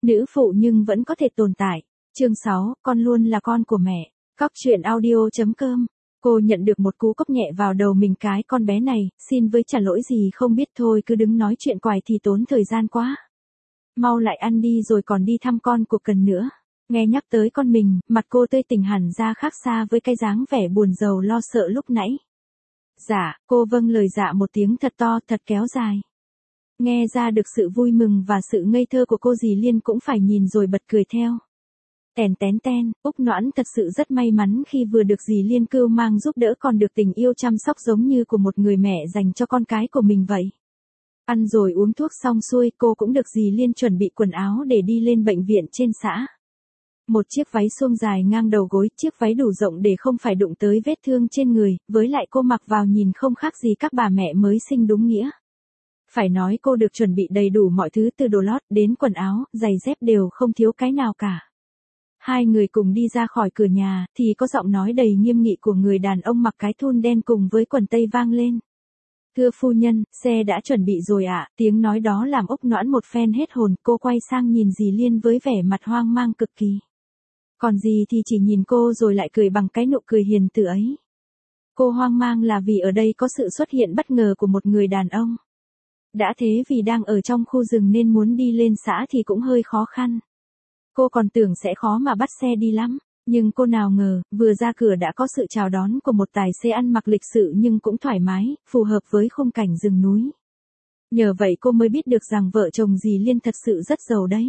Nữ phụ nhưng vẫn có thể tồn tại. Chương 6, con luôn là con của mẹ. Cóc truyện audio.com. Cô nhận được một cú cốc nhẹ vào đầu mình, cái con bé này, xin với trả lỗi gì không biết, thôi cứ đứng nói chuyện quài thì tốn thời gian quá. Mau lại ăn đi rồi còn đi thăm con của Cần nữa. Nghe nhắc tới con mình, mặt cô tươi tỉnh hẳn ra, khác xa với cái dáng vẻ buồn rầu lo sợ lúc nãy. Dạ, cô vâng lời dạ một tiếng thật to, thật kéo dài. Nghe ra được sự vui mừng và sự ngây thơ của cô, dì Liên cũng phải nhìn rồi bật cười theo. Tèn tén ten, Úc Noãn thật sự rất may mắn khi vừa được dì Liên cưu mang giúp đỡ, còn được tình yêu chăm sóc giống như của một người mẹ dành cho con cái của mình vậy. Ăn rồi uống thuốc xong xuôi, cô cũng được dì Liên chuẩn bị quần áo để đi lên bệnh viện trên xã. Một chiếc váy suông dài ngang đầu gối, chiếc váy đủ rộng để không phải đụng tới vết thương trên người, với lại cô mặc vào nhìn không khác gì các bà mẹ mới sinh đúng nghĩa. Phải nói cô được chuẩn bị đầy đủ mọi thứ, từ đồ lót đến quần áo, giày dép đều không thiếu cái nào cả. Hai người cùng đi ra khỏi cửa nhà, thì có giọng nói đầy nghiêm nghị của người đàn ông mặc cái thun đen cùng với quần tây vang lên. Thưa phu nhân, xe đã chuẩn bị rồi ạ. Tiếng nói đó làm Úc Noãn một phen hết hồn, cô quay sang nhìn dì Liên với vẻ mặt hoang mang cực kỳ. Còn dì thì chỉ nhìn cô rồi lại cười bằng cái nụ cười hiền từ ấy. Cô hoang mang là vì ở đây có sự xuất hiện bất ngờ của một người đàn ông. Đã thế vì đang ở trong khu rừng nên muốn đi lên xã thì cũng hơi khó khăn. Cô còn tưởng sẽ khó mà bắt xe đi lắm, nhưng cô nào ngờ, vừa ra cửa đã có sự chào đón của một tài xế ăn mặc lịch sự nhưng cũng thoải mái, phù hợp với khung cảnh rừng núi. Nhờ vậy cô mới biết được rằng vợ chồng dì Liên thật sự rất giàu đấy.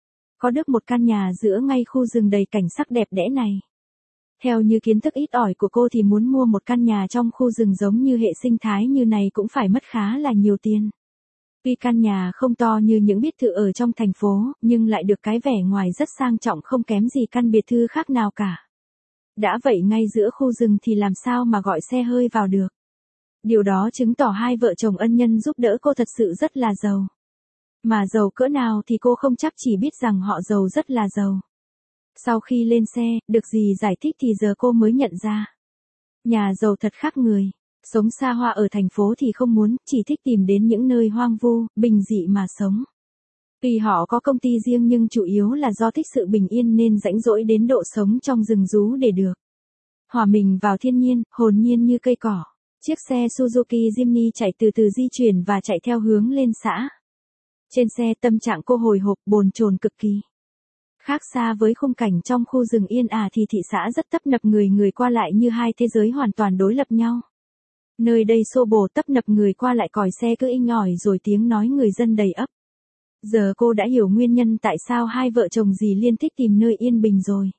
Có được một căn nhà giữa ngay khu rừng đầy cảnh sắc đẹp đẽ này. Theo như kiến thức ít ỏi của cô thì muốn mua một căn nhà trong khu rừng giống như hệ sinh thái như này cũng phải mất khá là nhiều tiền. Tuy căn nhà không to như những biệt thự ở trong thành phố, nhưng lại được cái vẻ ngoài rất sang trọng, không kém gì căn biệt thự khác nào cả. Đã vậy ngay giữa khu rừng thì làm sao mà gọi xe hơi vào được. Điều đó chứng tỏ hai vợ chồng ân nhân giúp đỡ cô thật sự rất là giàu. Mà giàu cỡ nào thì cô không chắc, chỉ biết rằng họ giàu rất là giàu. Sau khi lên xe, được dì giải thích thì giờ cô mới nhận ra. Nhà giàu thật khác người. Sống xa hoa ở thành phố thì không muốn, chỉ thích tìm đến những nơi hoang vu, bình dị mà sống. Tuy họ có công ty riêng nhưng chủ yếu là do thích sự bình yên nên rãnh rỗi đến độ sống trong rừng rú để được hòa mình vào thiên nhiên, hồn nhiên như cây cỏ. Chiếc xe Suzuki Jimny chạy từ từ di chuyển và chạy theo hướng lên xã. Trên xe tâm trạng cô hồi hộp, bồn chồn cực kỳ. Khác xa với khung cảnh trong khu rừng yên ả thì thị xã rất tấp nập người qua lại như hai thế giới hoàn toàn đối lập nhau. Nơi đây xô bồ tấp nập người qua lại, còi xe cứ inh ỏi rồi tiếng nói người dân đầy ắp. Giờ cô đã hiểu nguyên nhân tại sao hai vợ chồng dì Liên thích tìm nơi yên bình rồi.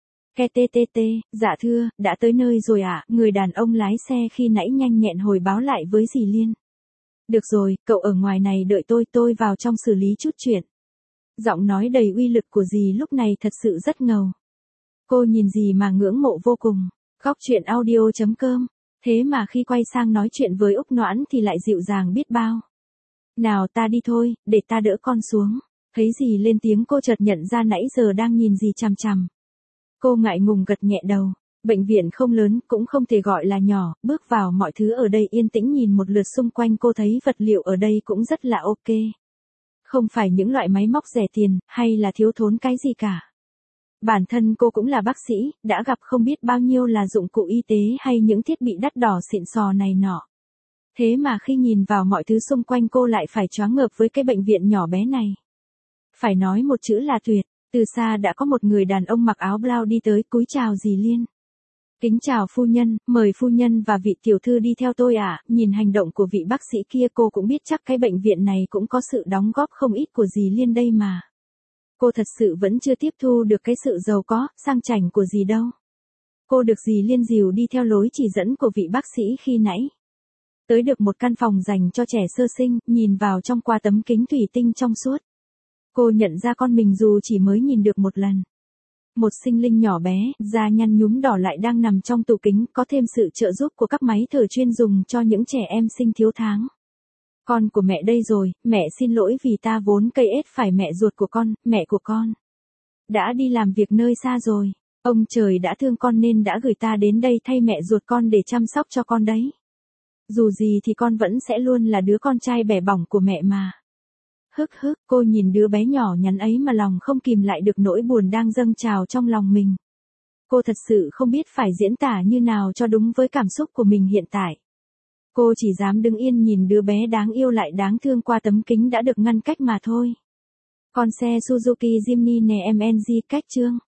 KTTT, dạ thưa, đã tới nơi rồi ạ, người đàn ông lái xe khi nãy nhanh nhẹn hồi báo lại với dì Liên. Được rồi, cậu ở ngoài này đợi tôi vào trong xử lý chút chuyện. Giọng nói đầy uy lực của dì lúc này thật sự rất ngầu. Cô nhìn dì mà ngưỡng mộ vô cùng. Cóc truyện audio.com. Thế mà khi quay sang nói chuyện với Úc Noãn thì lại dịu dàng biết bao. Nào ta đi thôi, để ta đỡ con xuống. Thấy dì lên tiếng cô chợt nhận ra nãy giờ đang nhìn dì chằm chằm. Cô ngại ngùng gật nhẹ đầu. Bệnh viện không lớn, cũng không thể gọi là nhỏ, bước vào mọi thứ ở đây yên tĩnh, nhìn một lượt xung quanh cô thấy vật liệu ở đây cũng rất là ok. Không phải những loại máy móc rẻ tiền, hay là thiếu thốn cái gì cả. Bản thân cô cũng là bác sĩ, đã gặp không biết bao nhiêu là dụng cụ y tế hay những thiết bị đắt đỏ xịn sò này nọ. Thế mà khi nhìn vào mọi thứ xung quanh cô lại phải choáng ngợp với cái bệnh viện nhỏ bé này. Phải nói một chữ là tuyệt. Từ xa đã có một người đàn ông mặc áo blau đi tới, cúi chào dì Liên. Kính chào phu nhân, mời phu nhân và vị tiểu thư đi theo tôi ạ. Nhìn hành động của vị bác sĩ kia cô cũng biết chắc cái bệnh viện này cũng có sự đóng góp không ít của dì Liên đây mà. Cô thật sự vẫn chưa tiếp thu được cái sự giàu có, sang chảnh của dì đâu. Cô được dì Liên dìu đi theo lối chỉ dẫn của vị bác sĩ khi nãy. Tới được một căn phòng dành cho trẻ sơ sinh, nhìn vào trong qua tấm kính thủy tinh trong suốt. Cô nhận ra con mình dù chỉ mới nhìn được một lần. Một sinh linh nhỏ bé, da nhăn nhúm đỏ lại đang nằm trong tủ kính, có thêm sự trợ giúp của các máy thở chuyên dùng cho những trẻ em sinh thiếu tháng. Con của mẹ đây rồi, mẹ xin lỗi vì ta vốn cây ết phải mẹ ruột của con, mẹ của con đã đi làm việc nơi xa rồi. Ông trời đã thương con nên đã gửi ta đến đây thay mẹ ruột con để chăm sóc cho con đấy. Dù gì thì con vẫn sẽ luôn là đứa con trai bẻ bỏng của mẹ mà. Cô nhìn đứa bé nhỏ nhắn ấy mà lòng không kìm lại được nỗi buồn đang dâng trào trong lòng mình. Cô thật sự không biết phải diễn tả như nào cho đúng với cảm xúc của mình hiện tại. Cô chỉ dám đứng yên nhìn đứa bé đáng yêu lại đáng thương qua tấm kính đã được ngăn cách mà thôi. Con xe Suzuki Jimny nè MNG cách chương.